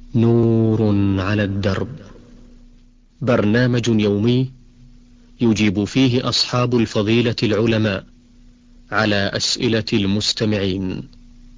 نور على الدرب، برنامج يومي يجيب فيه أصحاب الفضيلة العلماء على أسئلة المستمعين.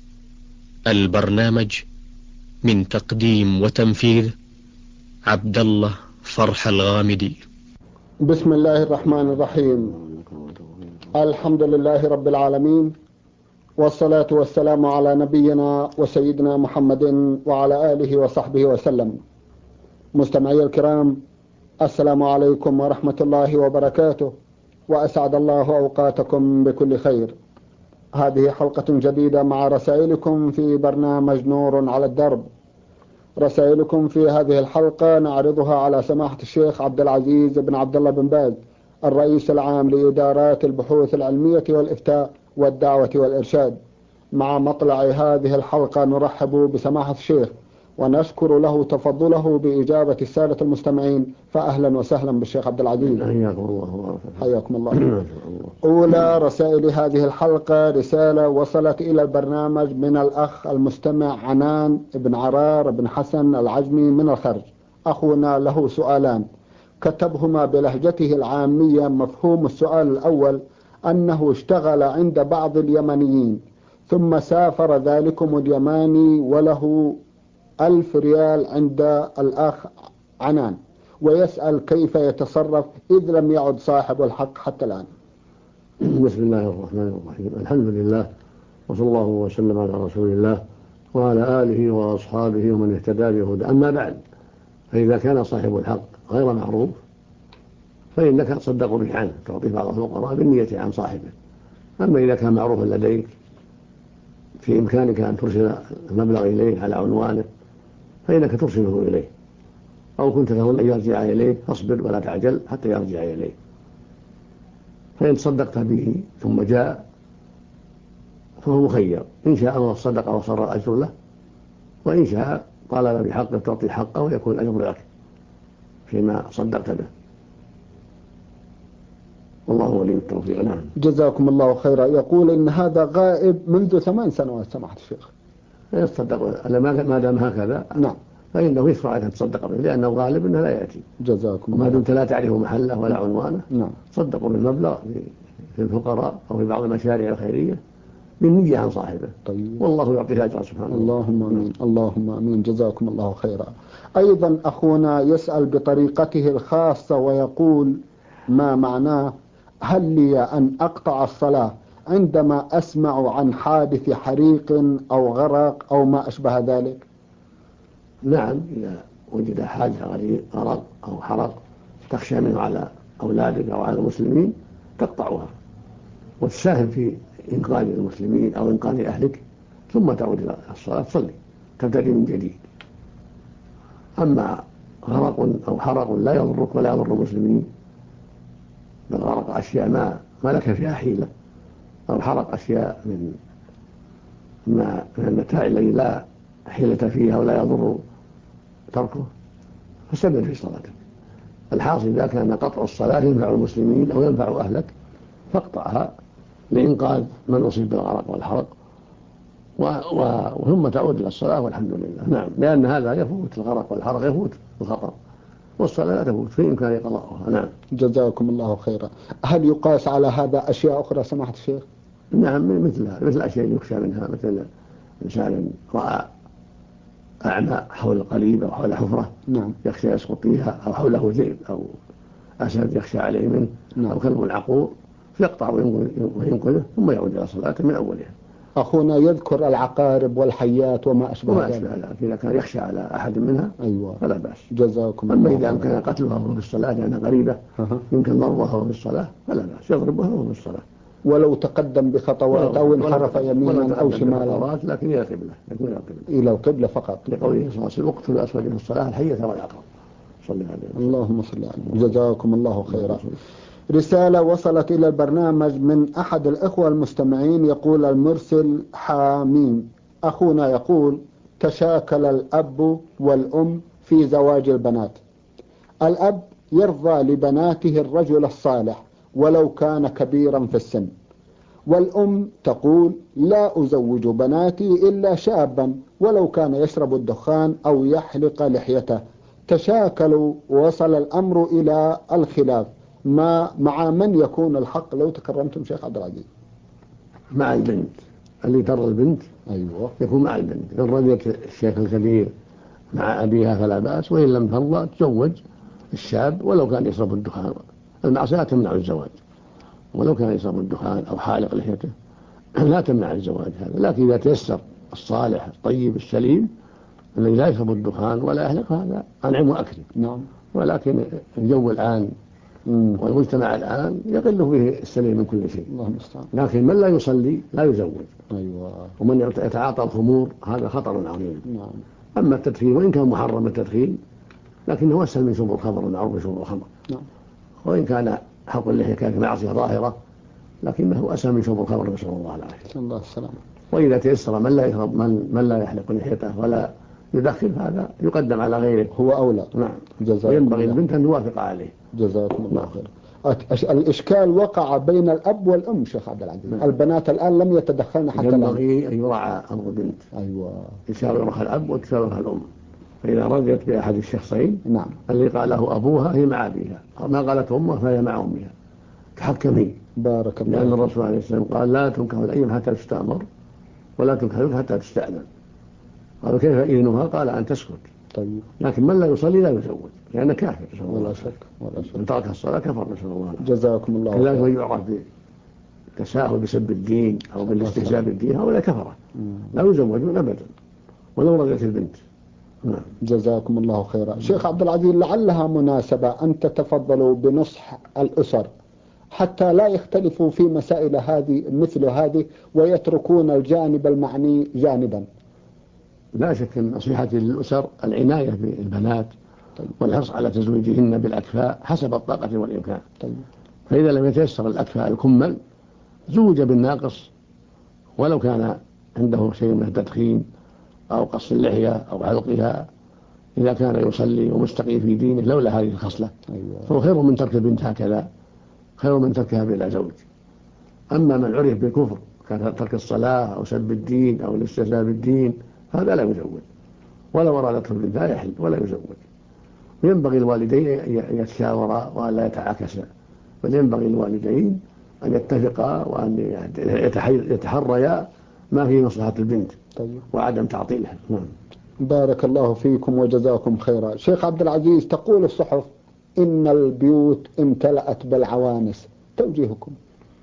البرنامج من تقديم وتنفيذ عبد الله فرح الغامدي. بسم الله الرحمن الرحيم. الحمد لله رب العالمين، والصلاة والسلام على نبينا وسيدنا محمد وعلى آله وصحبه وسلم. مستمعي الكرام، السلام عليكم ورحمة الله وبركاته، وأسعد الله أوقاتكم بكل خير. هذه حلقة جديدة مع رسائلكم في برنامج نور على الدرب. رسائلكم في هذه الحلقة نعرضها على سماحة الشيخ عبد العزيز بن عبد الله بن باز، الرئيس العام لإدارات البحوث العلمية والإفتاء والدعوة والإرشاد. مع مطلع هذه الحلقة نرحب بسماحة الشيخ ونشكر له تفضله بإجابة السادة المستمعين، فأهلا وسهلا بالشيخ عبد العزيز. حياكم الله. حياكم الله. أولى رسائل هذه الحلقة رسالة وصلت إلى البرنامج من الأخ المستمع عنان بن عرار بن حسن العجمي من الخرج. أخونا له سؤالان كتبهما بلهجته العامية. مفهوم السؤال الأول أنه اشتغل عند بعض اليمنيين ثم سافر ذلكم اليماني وله 1000 ريال عند الأخ عنان، ويسأل كيف يتصرف إذ لم يعد صاحب الحق حتى الآن. بسم الله الرحمن الرحيم. الحمد لله، وصلى الله وسلم على رسول الله وعلى آله وأصحابه ومن اهتدى بهدى. أما بعد، فإذا كان صاحب الحق غير معروف فإنك تصدق به عنه، تعطيه بعض الفقراء بالنية عن صاحبه. أما إذا كان معروفا لديك في إمكانك أن ترسل المبلغ إليه على عنوانه فإنك ترسله إليه، أو كنت تظن أن يرجع إليه فاصبر ولا تعجل حتى يرجع إليه. فإن تصدقت به ثم جاء فهو مخير، إن شاء الله صدق وصار الأجر له، وإن شاء طالب بحقه تعطي حقه ويكون الأجر لك فيما صدقت به. والله ولي التوفيق. نعم. جزاكم الله خيرا. يقول إن هذا غائب منذ 8 سنوات سماحة الشيخ. يتصدق ما دام هكذا. نعم. فإنه يشرع أن تصدق به لأنه غالب أنه لا يأتي. جزاكم الله. وما دمت لا تعرف محله ولا عنوانه. نعم. صدقوا بالمبلغ في الفقراء أو في بعض المشاريع الخيرية بالنية عن صاحبه. طيب. والله يعطي الأجر سبحانه. اللهم آمين. اللهم آمين. جزاكم الله خيرا. أيضا أخونا يسأل بطريقته الخاصة ويقول ما معناه: هل لي أن أقطع الصلاة عندما أسمع عن حادث حريق أو غرق أو ما أشبه ذلك؟ نعم، إذا وجد حادث غرق أو حرق تخشى منه على أولادك أو على المسلمين تقطعها وتساهم في إنقاذ المسلمين أو إنقاذ أهلك، ثم تعود إلى الصلاة تصلي تبتدي من جديد. أما غرق أو حرق لا يضرك ولا يضر المسلمين، بل غرق أشياء ما لك فيها حيلة، أو حرق أشياء من المتاع الذي لا حيلة فيها ولا يضر تركه، فاستمر في صلاتك. الحاصل إذا كان قطع الصلاة ينفع المسلمين أو ينفع أهلك فاقطعها لإنقاذ من أصيب بالغرق والحرق، وثم تعود إلى الصلاة والحمد لله. نعم، لأن هذا يفوت الغرق والحرق، يفوت الخطر، والصلاة لا تفوت، في إمكانه قضاؤها. نعم. جزاكم الله خيرا. هل يقاس على هذا أشياء أخرى سماحة الشيخ؟ نعم، مثل أشياء يخشى منها، مثل إنسان رأى أعمى حول قريب أو حول حفرة. نعم. يخشى يسقط فيها، أو حوله ذئب أو أسد يخشى عليه منه. نعم. أو كلب عقور فيقطع وينقذه ثم يعود إلى صلاته من أولها. أخونا يذكر العقارب والحيات وما أشبه ذلك، إذا كان يخشى على أحد منها أيوة فلا بأس. جزاكم الله. أما إذا أمكن قتلها وهو في الصلاة لأنها قريبة يمكن ضربها وهو في الصلاة فلا بأس، يضربها وهو في الصلاة ولو تقدم بخطوات أو انحرف يمينا أو شمالا، لكن إلى القبلة، إلى القبلة فقط، لقوله صلى الله عليه وسلم: اقتلوا الأسود في الصلاة الحية والعقرب. صلى عليه. اللهم صل عليه. جزاكم الله خيرا. رسالة وصلت إلى البرنامج من أحد الإخوة المستمعين، يقول المرسل حامين. أخونا يقول: تشاكل الأب والأم في زواج البنات. الأب يرضى لبناته الرجل الصالح ولو كان كبيرا في السن، والأم تقول لا أزوج بناتي إلا شابا ولو كان يشرب الدخان أو يحلق لحيته. تشاكلوا ووصل الأمر إلى الخلاف. مع من يكون الحق لو تكرمتم شيخ عبد العزيز؟ مع البنت، اللي ترى البنت أيوة يكون مع البنت. إن رضيت الشيخ الكبير مع أبيها فلا بأس، وإن لم ترضى تزوج الشاب ولو كان يشرب الدخان. المعصية تمنع الزواج، ولو كان يشرب الدخان أو حالق لحيته لا تمنع الزواج هذا. لكن إذا تيسر الصالح الطيب السليم الذي لا يشرب الدخان ولا يحلق، هذا أنعم وأكرم. نعم. ولكن الجو الآن والمجتمع الآن يقل به السليم من كل شيء. الله المستعان. لكن من لا يصلي لا يزوج. أيوة. ومن يتعاطى الخمور هذا خطر عظيم. نعم. أما التدخين وإن كان محرم التدخين لكنه أسهل من شرب الخمر، المعروف بشرب الخمر. نعم. وإن كان حق اللحية كانت معصية ظاهرة لكنه أسهل من شرب الخمر، نسأل الله العافية. الله السلامة. وإذا تيسر من لا يشرب من لا يحلق لحيته ولا يدخن، هذا يقدم على غيره، هو أولى. نعم. جزاكم وينبغي الله. البنت أن توافق عليه. جزاكم الله خير. الإشكال وقع بين الأب والأم شيخ عبد العزيز. نعم. البنات الآن لم يتدخلن حتى الآن. ينبغي أن يراعى أمر البنت. أيوة. يشاورها الأب وتشاورها الأم. فإذا رضيت بأحد الشخصين نعم. اللي قاله أبوها هي مع أبيها، ما قالت أمها فهي مع أمها. تحكمي. بارك الله. لأن الرسول عليه السلام قال لا تنكح الأيم حتى تستأمر ولا تنكح حتى تستأذن. قالوا كيف إذنها؟ قال أن تسكت. طيب. لكن من لا يصلي لا يزوج لأنه كافر. ولا شك ولا شك. من ترك الصلاة كفر، نسأل الله. جزاكم الله خير. كذلك من يعرف بالتساهل بسب الدين أو بالاستهزاء بالدين هؤلاء كفرة لا يزوجون أبدا ولو رضيت البنت. نعم. جزاكم الله خيرا. شيخ عبد العزيز، لعلها مناسبة أن تتفضلوا بنصح الأسر حتى لا يختلفوا في مسائل هذه مثل هذه ويتركون الجانب المعني جانبا. لا شك أن نصيحتي للأسر العناية بالبنات والحرص على تزويجهن بالأكفاء حسب الطاقة والإمكان. فإذا لم يتيسر الأكفاء الكمل زوج بالناقص ولو كان عنده شيء من التدخين أو قص اللحية أو حلقها، إذا كان يصلي ومستقيم في دينه لولا هذه الخصلة. أيوة. فهو خير من ترك البنت هكذا، خير من تركها بلا زوج. أما من عرف بالكفر كان ترك الصلاة أو سب الدين أو الاستهزاء بالدين هذا لا يزوج، ولو أرادته البنت لا يحل ولا يزوج. ينبغي الوالدين أن يتشاورا وأن لا يتعاكسا، بل ينبغي الوالدين أن يتفقا وأن يتحريا ما في مصلحة البنت. طيب. وعدم تعطيلها. بارك الله فيكم وجزاكم خيرا. شيخ عبد العزيز، تقول الصحف إن البيوت امتلأت بالعوانس، توجيهكم؟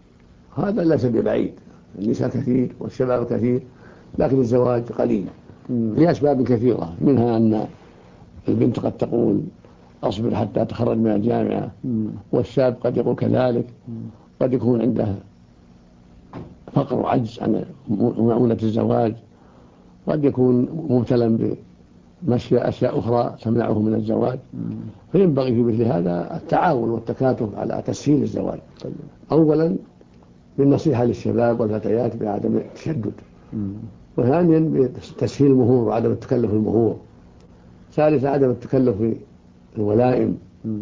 هذا ليس ببعيد، النساء كثير والشباب كثير لكن الزواج قليل لأسباب كثيرة، منها أن البنت قد تقول أصبر حتى أتخرج من الجامعة، والشاب قد يقول كذلك، قد يكون عنده فقر وعجز عن مؤونة الزواج، قد يكون مبتلا بمشي أشياء أخرى تمنعه من الزواج. فينبغي في مثل هذا التعاون والتكاتف على تسهيل الزواج. أولا بالنصيحة للشباب والفتيات بعدم التشدد، وثانيا بتسهيل المهور وعدم التكلف المهور، ثالثا عدم التكلف في الولائم.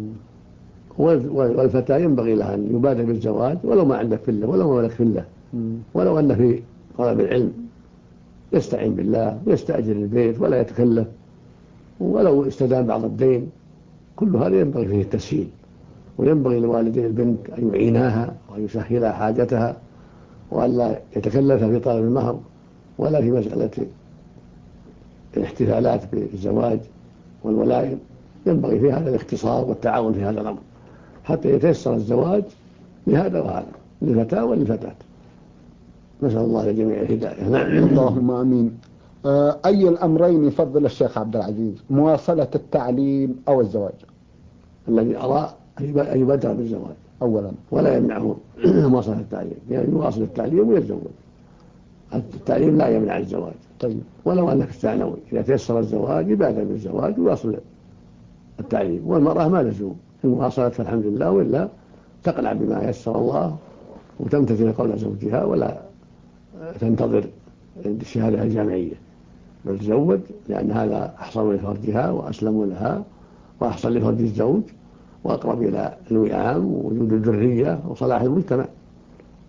والفتاة ينبغي لها أن يبادر بالزواج ولو ما عندك فلة ولو ما لك فلة، ولو أن في طلب العلم يستعين بالله ويستأجر البيت ولا يتكلف، ولو استدان بعض الدين. كل هذا ينبغي فيه التسهيل، وينبغي لوالدي البنت أن يعيناها ويسهلها حاجتها وألا يتكلف في طلب المهر ولا في مسألة الاحتفالات بالزواج والولائم. ينبغي في هذا الاختصار والتعاون في هذا الأمر حتى يتيسر الزواج لهذا وهذا، للفتاة وللفتاة. نسأل الله لجميع الهداية. اللهم آمين. أي الأمرين يفضل الشيخ عبد العزيز، مواصلة التعليم أو الزواج؟ الذي أرى أن يبادر بالزواج أولا، ولا يمنعه مواصلة التعليم، يعني يواصل التعليم ويتزوج. التعليم لا يمنع الزواج. طيب. ولو أنك الثانوي إذا تيسر الزواج يبادر بالزواج ويواصل التعليم. والمرأة ما لزوم إن واصلت فالحمد لله، وإلا تقنع بما يسر الله وتمتثل قول زوجها ولا تنتظر الشهادة الجامعية، بل تزوج، لأن هذا أحصل لفرجها وأسلم لها وأحصل لفرج الزوج وأقرب إلى الوئام ووجود الذرية وصلاح المجتمع.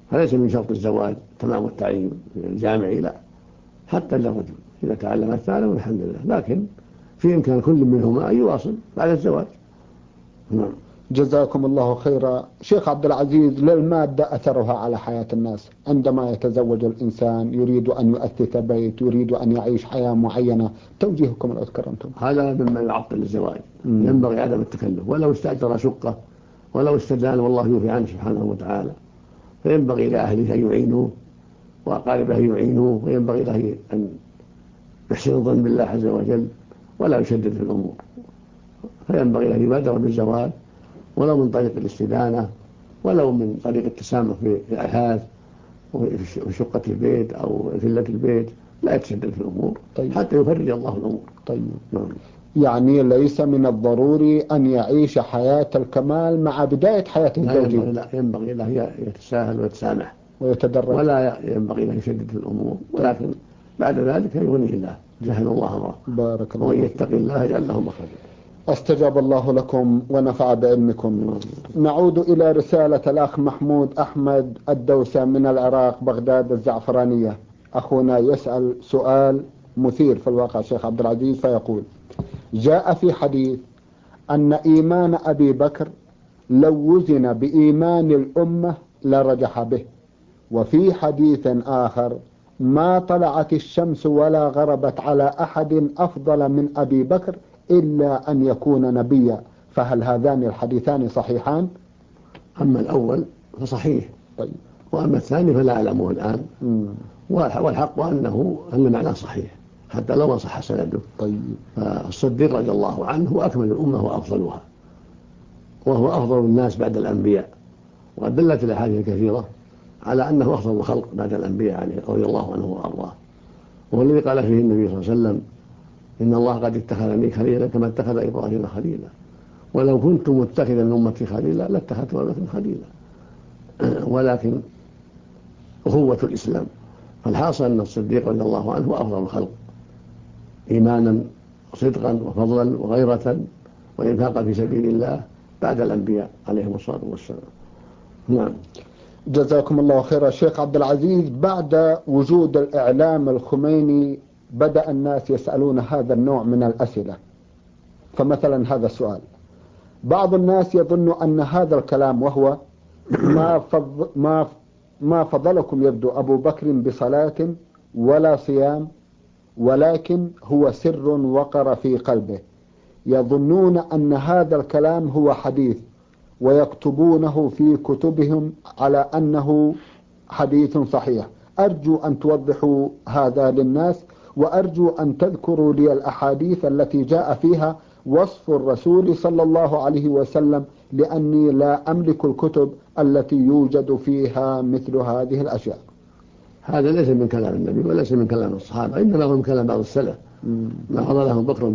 فليس من شرط الزواج تمام التعليم الجامعي، لا، حتى للرجل إذا تعلم الثانوي الحمد لله، لكن في إمكان كل منهما أن يواصل بعد الزواج. نعم. جزاكم الله خيرا. شيخ عبد العزيز، للمادة أثرها على حياة الناس. عندما يتزوج الإنسان يريد أن يؤسس بيت، يريد أن يعيش حياة معينة، توجيهكم لو تكرمتم. هذا مما يعطل الزواج. ينبغي عدم التكلف، ولو استأجر شقة ولو استدان والله يوفي عنه سبحانه وتعالى، فينبغي لأهله أن يعينوه وأقاربه يعينوه، وينبغي له أن يحسن الظن بالله عز وجل ولا يشدد في الأمور، فينبغي له يبادر بالزواج ولو من طريق الاستدانة ولو من طريق التسامح في الأثاث وفي شقة البيت أو فلة البيت، لا يتشدد في الأمور. طيب. حتى يفرج الله الأمور. طيب. نعم. يعني ليس من الضروري أن يعيش حياة الكمال مع بداية حياته الزوجية. لا، ينبغي له يتساهل ويتسامح ويتدرج، ولا ينبغي له يشدد في الأمور، ولكن بعد ذلك يغنيه الله، جهل الله أمره. بارك الله. ومن يتق الله يجعل له مخرجا. استجاب الله لكم ونفع بعلمكم. نعود إلى رسالة الأخ محمود أحمد الدوسة من العراق، بغداد الزعفرانية. أخونا يسأل سؤال مثير في الواقع شيخ عبد العزيز، فيقول: جاء في حديث أن إيمان أبي بكر لو وزن بإيمان الأمة لرجح به، وفي حديث آخر: ما طلعت الشمس ولا غربت على أحد أفضل من أبي بكر إلا أن يكون نبيا، فهل هذان الحديثان صحيحان؟ أما الأول فصحيح. طيب. وأما الثاني فلا أعلمه الآن. والحق أن معناه صحيح حتى لو ما صح سنده. طيب. فالصديق رضي الله عنه هو أكمل الأمة وأفضلها، وهو أفضل الناس بعد الأنبياء، وقد دلت الأحاديث الكثيرة على أنه أفضل الخلق بعد الأنبياء عليه رضي الله عنه وأرضاه. وهو الذي قال فيه النبي صلى الله عليه وسلم: إن الله قد اتخذني خليلا كما اتخذ إبراهيم خليلا، ولو كنت متخذا من أمتي خليلا لاتخذت أبا بكر خليلا. ولكن أخوة الإسلام، فالحاصل أن الصديق رضي الله عنه هو أفضل الخلق إيمانا صدقا وفضلا وغيرة وإنفاقا في سبيل الله بعد الأنبياء عليهم الصلاة والسلام. نعم. جزاكم الله خيرا. شيخ عبد العزيز، بعد وجود الإعلام الخميني بدأ الناس يسألون هذا النوع من الأسئلة. فمثلا هذا السؤال: بعض الناس يظن أن هذا الكلام وهو ما فضلكم يبدو أبو بكر بصلاة ولا صيام، ولكن هو سر وقر في قلبه، يظنون أن هذا الكلام هو حديث ويكتبونه في كتبهم على أنه حديث صحيح. أرجو أن توضحوا هذا للناس، وأرجو أن تذكروا لي الأحاديث التي جاء فيها وصف الرسول صلى الله عليه وسلم، لأني لا أملك الكتب التي يوجد فيها مثل هذه الأشياء. هذا ليس من كلام النبي وليس من كلام الصحابة، إنما هو من كلام بعض السلف. ما فضله بكر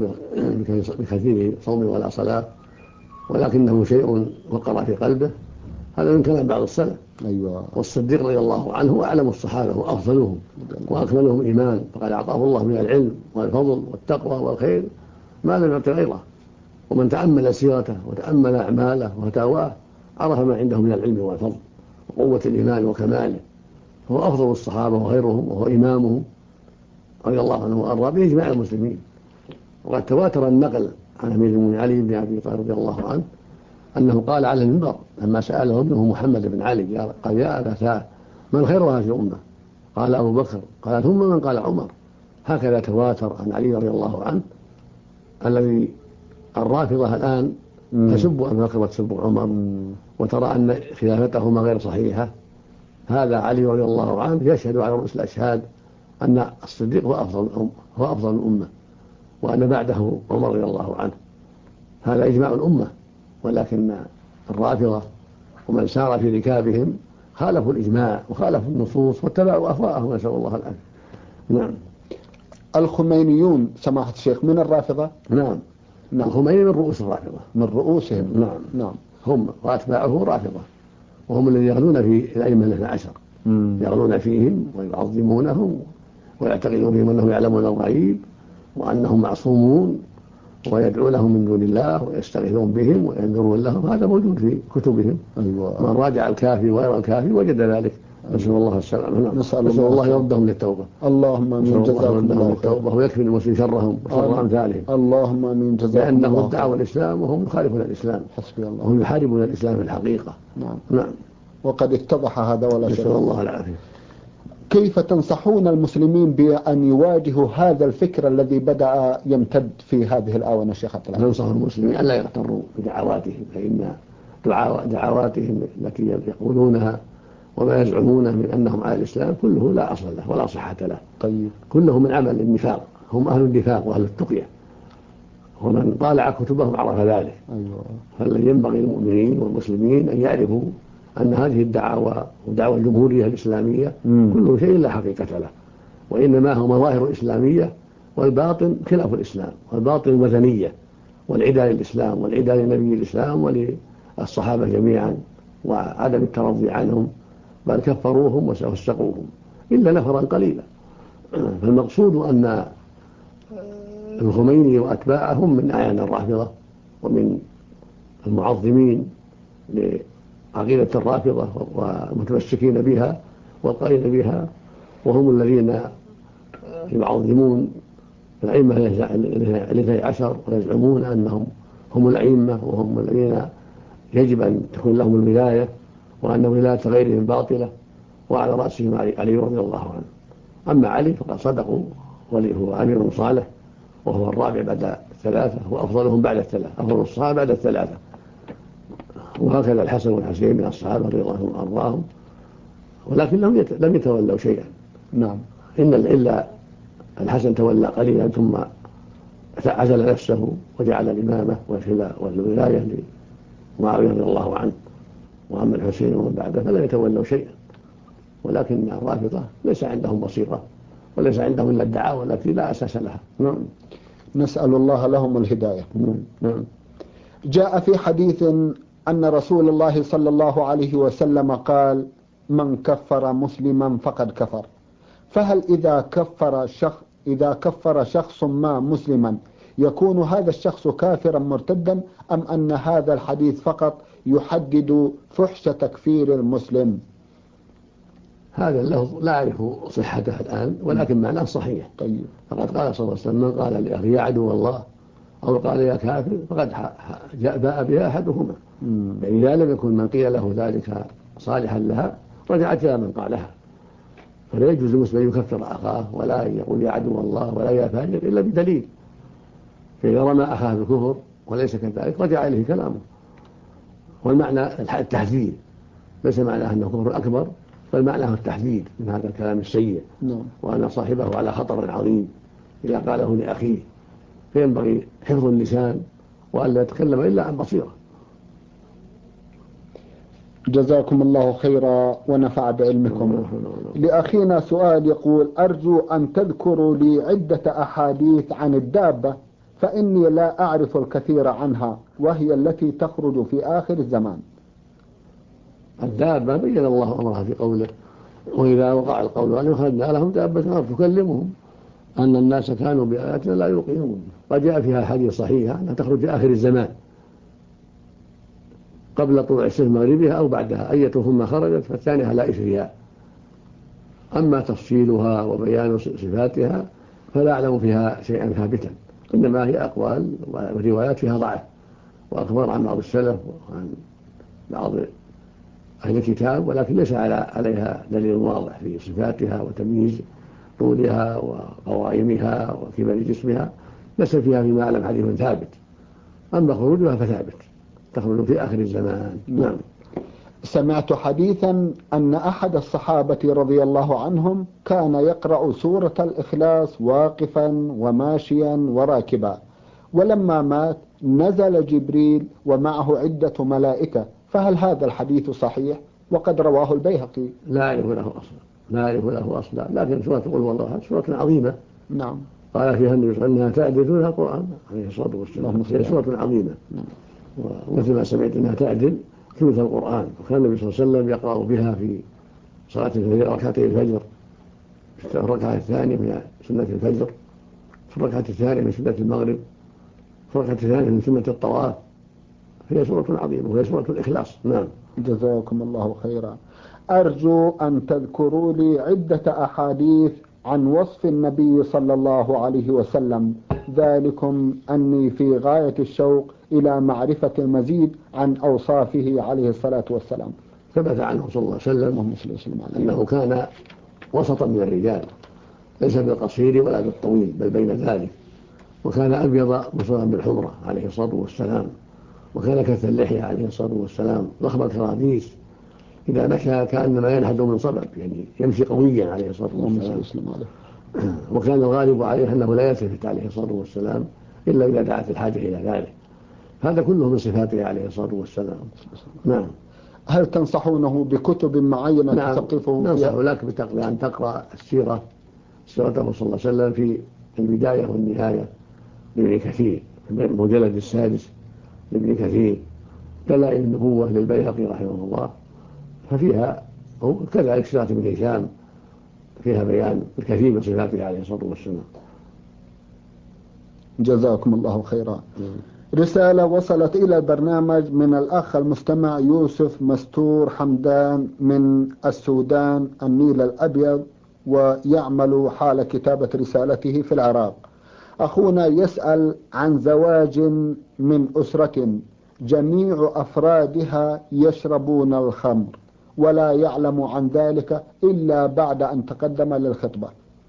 بكثير صوم ولا صلاة، ولكنه شيء وقر في قلبه، هذا من كلام بعض السلف. أيوة. والصديق رضي الله عنه هو أعلم الصحابة وأفضلهم وأكملهم إيمان، فقد أعطاه الله من العلم والفضل والتقوى والخير ما لم يعط غيره. ومن تأمل سيرته وتأمل أعماله وفتاواه عرف ما عنده من العلم والفضل وقوة الإيمان وكماله، هو أفضل الصحابة وخيرهم وهو إمامهم رضي الله عنه وأرضاه بإجماع المسلمين. وقد تواتر النقل عن أمير المؤمنين علي بن أبي طالب رضي الله عنه أنه قال على المنبر لما سأله ابنه محمد بن علي: قال يا أبتاه من خير هذه الأمة؟ قال أبو بكر. قال ثم من؟ قال عمر. هكذا تواتر عن علي رضي الله عنه. الذي الرافضة الآن تسب أبو بكر وتسب عمر وترى أن خلافتهما غير صحيحة، هذا علي رضي الله عنه يشهد على رؤوس الأشهاد أن الصديق هو أفضل الأمة، وأن بعده عمر رضي الله عنه. هذا إجماع الأمة، ولكن الرافضة ومن سار في ركابهم خالفوا الإجماع وخالفوا النصوص واتبعوا أهواءهم، نسأل الله العافية. نعم. الخمينيون سماحة الشيخ من الرافضة؟ نعم. الخميني من رؤوس الرافضة، من رؤوسهم. نعم. هم وأتباعه رافضة، وهم الذين يغلون في الأئمة الاثنى عشر، يغلون فيهم ويعظمونهم ويعتقدون فيهم أنهم يعلمون الغيب وأنهم معصومون، ويدعو لهم من دون الله ويستغيثون بهم وينذرون لهم. هذا موجود في كتبهم. أيوة. من راجع الكافي وغير الكافي وجد ذلك نسأل الله السلامة. نسأل الله يردهم للتوبة. اللهم آمين. جزاكم الله خيرا ويكفي المسلمين شرهم وشر أمثالهم. اللهم آمين. جزاكم الله خيرا. لأنهم دعوا الإسلام وهم يخالفون الإسلام. حسبي الله. وهم يحاربون الإسلام في الحقيقة. نعم. وقد اتضح هذا ولا شك. نسأل الله العافية. كيف تنصحون المسلمين بأن يواجهوا هذا الفكر الذي بدأ يمتد في هذه الآونة شيخ عبد العزيز؟ ننصح المسلمين ألا يغتروا بدعواتهم، فإن دعواتهم التي يقولونها وما يزعمونه من أنهم على الإسلام كله لا أصل له ولا صحة له. طيب. كله من عمل النفاق. هم أهل النفاق وأهل التقية، ومن طالع كتبهم عرف ذلك. أيوة. فالذي ينبغي للمؤمنين والمسلمين أن يعرفوا أن هذه الدعوة ودعوة الجمهورية الإسلامية كل شيء لا حقيقة له، وإنما هو مظاهر إسلامية، والباطن خلاف الإسلام، والباطن وثنية، والعداء للإسلام والعداء لنبي الإسلام وللصحابة جميعا، وعدم الترضي عنهم، بل كفروهم وسوسقوهم إلا نفرا قليلا. فالمقصود أن الخميني وأتباعهم من أعيان الرافضة ومن المعظمين لعقيدة الرافضة والمتمسكين بها والقائلين بها، وهم الذين يعظمون الأئمة الاثني عشر ويزعمون أنهم هم الأئمة وهم الذين يجب أن تكون لهم الولاية، وأن ولاية غيرهم باطلة، وعلى رأسهم علي رضي الله عنه. أما علي فقد صدقوا، هو أمير صالح وهو الرابع بعد الثلاثة وأفضلهم بعد الثلاثة، أفضل الصحابة بعد الثلاثة. وهكذا الحسن والحسين من الصحابة رضي الله عنهم وأرضاهم، ولكن لم يتولوا شيئا. نعم. إلا الحسن تولى قليلا ثم عزل نفسه وجعل الإمامة والولاية لمعاوية رضي الله عنه. وأما الحسين ومن بعده فلم يتولوا شيئا، ولكن الرافضة ليس عندهم بصيرة وليس عندهم إلا الدعاوى التي لا أساس لها. نعم. نسأل الله لهم الهداية. نعم. جاء في حديث أن رسول الله صلى الله عليه وسلم قال: من كفر مسلما فقد كفر. فهل إذا كفر شخص ما مسلما يكون هذا الشخص كافرا مرتدا، أم أن هذا الحديث فقط يحدد فحش تكفير المسلم؟ هذا اللفظ لا أعرف صحته الآن، ولكن معناه صحيح. طيب. فقد قال صلى الله عليه وسلم: من قال لأخي يا عدو الله أو قال يا كافر فقد باء بها أحدهما. يعني إذا لم يكن من قيل له ذلك صالحا لها رجعت إلى من قالها. فلا يجوز المسلم يكفر أخاه ولا يقول يا عدو الله ولا يا فاجر إلا بدليل. فإذا رمى أخاه بالكفر وليس كذلك رجع إليه كلامه. والمعنى التحذير، ليس معناه أنه كفر أكبر، بل معناه التحذير من هذا الكلام السيء. وأن صاحبه على خطر عظيم إذا قاله لأخيه. فينبغي حفظ اللسان وأن لا يتكلم إلا عن بصيرة. جزاكم الله خيرا ونفع بعلمكم. لأخينا سؤال يقول: أرجو أن تذكروا لي عدة أحاديث عن الدابة، فإني لا أعرف الكثير عنها، وهي التي تخرج في آخر الزمان. الدابة بين الله أمرها في قوله: وإذا وقع القول أن أخرجنا لهم دابة تكلمهم أن الناس كانوا بآياتنا لا يوقنون. وجاء فيها حديث صحيح أنها تخرج في آخر الزمان قبل طلوع الشمس مغربها أو بعدها، أيتهما خرجت فالثانية لا إثرها. أما تفصيلها وبيان صفاتها فلا أعلم فيها شيئا ثابتا، إنما هي أقوال وروايات فيها ضعف، وأخبار عن بعض السلف وعن بعض أهل الكتاب، ولكن ليس عليها دليل واضح في صفاتها وتمييز طولها وقوائمها وكبر جسمها. ليس فيها فيما أعلم حديث ثابت. أما خروجها فثابت، تخرج في آخر الزمان. نعم. سمعت حديثا أن أحد الصحابة رضي الله عنهم كان يقرأ سورة الإخلاص واقفا وماشيا وراكبا، ولما مات نزل جبريل ومعه عدة ملائكة، فهل هذا الحديث صحيح؟ وقد رواه البيهقي. لا أعرف له أصلا، لكن سورة قل هو الله أحد سورة عظيمة. نعم. قال فيها النبي صلى الله عليه وسلم أنها تعدل ثلث القرآن عليه الصلاة والسلام. هي سورة عظيمة. نعم. ومثل ما سمعت أنها تعدل ثلث القرآن، وكان النبي صلى الله عليه وسلم يقرأ بها في صلاة ركعتي الفجر، في الركعة الثانية من سنة الفجر، في الركعة الثانية من سنة المغرب، في الركعة الثانية من سنة الطواف. هي سورة عظيمة وهي سورة الإخلاص. نعم. جزاكم الله خيرا. أرجو أن تذكروا لي عدة أحاديث عن وصف النبي صلى الله عليه وسلم، ذلكم أني في غاية الشوق إلى معرفة المزيد عن أوصافه عليه الصلاة والسلام. ثبت عنه صلى الله عليه وسلم أنه كان وسطا من الرجال، ليس بالقصير ولا بالطويل بل بين ذلك، وكان أبيض مصابا بالحمرة عليه الصلاة والسلام، وكان كث اللحية عليه الصلاة والسلام، ضخم الكراديس، إذا مشى كأنما ينحد من صبب، يعني يمشي قويا عليه الصلاة والسلام. وكان الغالب عليه أنه لا يلتفت عليه الصلاة والسلام إلا إذا دعت الحاجة إلى ذلك. هذا كله من صفاته عليه الصلاة والسلام. نعم. هل تنصحونه بكتب معينة تثقفه فيها؟ ننصح لك بأن تقرأ سيرته صلى الله عليه وسلم في البداية والنهاية لابن كثير، المجلد السادس لابن كثير، دلائل النبوة للبيهقي رحمه الله، ففيها كذلك سيرة ابن هشام فيها بيان الكثير من صفاته عليه الصلاة والسلام. جزاكم الله خيرا. رسالة وصلت إلى البرنامج من الأخ المستمع يوسف مستور حمدان من السودان النيل الأبيض، ويعمل حال كتابة رسالته في العراق. أخونا يسأل عن زواج من أسرة جميع أفرادها يشربون الخمر، ولا يعلم عن ذلك إلا بعد أن تقدم للخطبة.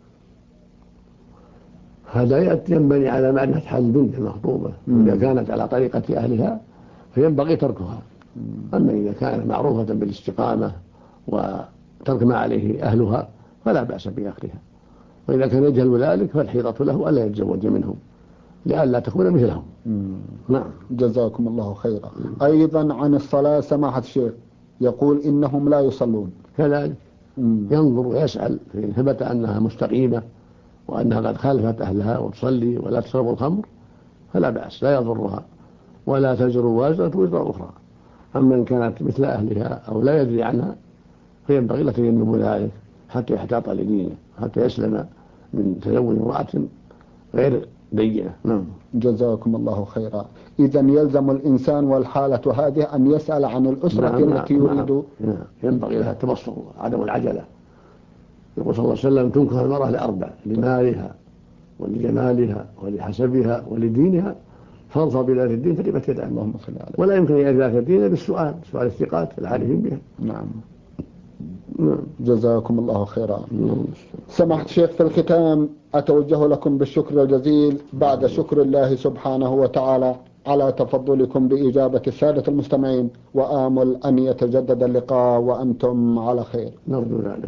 هذا ينبني على معرفة حال البنت المخطوبة، إذا كانت على طريقة أهلها فينبغي تركها، أما إذا كانت معروفة بالاستقامة وترك ما عليه أهلها فلا بأس بأخذها، وإذا كان يجهل ذلك فالحيطة له ألا يتزوج منهم لئلا تكون مثلهم. نعم. جزاكم الله خيرا. أيضا عن الصلاة سماحة الشيخ يقول إنهم لا يصلون كذلك، ينظر ويسأل، فإن ثبت أنها مستقيمة وأنها قد خالفت أهلها وتصلي ولا تشرب الخمر فلا بأس، لا يضرها ولا تزر وازرة وزر أخرى. أما إن كانت مثل أهلها أو لا يدري عنها فينبغي له تجنب ذلك حتى يحتاط لدينه، حتى يسلم من تزوج امرأة غير دينة. نعم. جزاكم الله خيرا. إذا يلزم الإنسان والحالة هذه أن يسأل عن الأسرة التي يريد. ينبغي لها التبصر عدم العجلة. يقول صلى الله عليه وسلم تنكح المرأة لأربع: لمالها ولجمالها ولحسبها ولدينها، فانظر بذات الدين تربت يداه. اللهم صل عليه. ولا يمكن أن يعرف ذات الدين بالسؤال، سؤال الثقات العارفين بها. نعم. جزاكم الله خيرا. سماحة الشيخ، في الختام أتوجه لكم بالشكر الجزيل بعد شكر الله سبحانه وتعالى على تفضلكم بإجابة السادة المستمعين، وآمل أن يتجدد اللقاء وأنتم على خير. نرجو ذلك.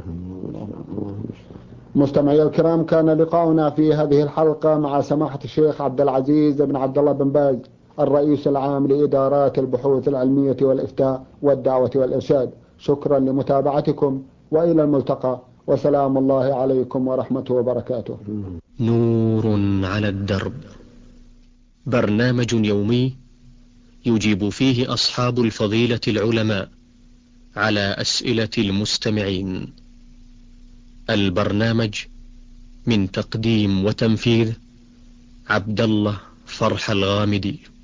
مستمعي الكرام، كان لقاؤنا في هذه الحلقة مع سماحة الشيخ عبد العزيز بن عبد الله بن باز، الرئيس العام لإدارات البحوث العلمية والإفتاء والدعوة والإرشاد. شكرا لمتابعتكم، وإلى الملتقى، وسلام الله عليكم ورحمته وبركاته. نور على الدرب، برنامج يومي يجيب فيه أصحاب الفضيلة العلماء على أسئلة المستمعين. البرنامج من تقديم وتنفيذ عبد الله فرح الغامدي.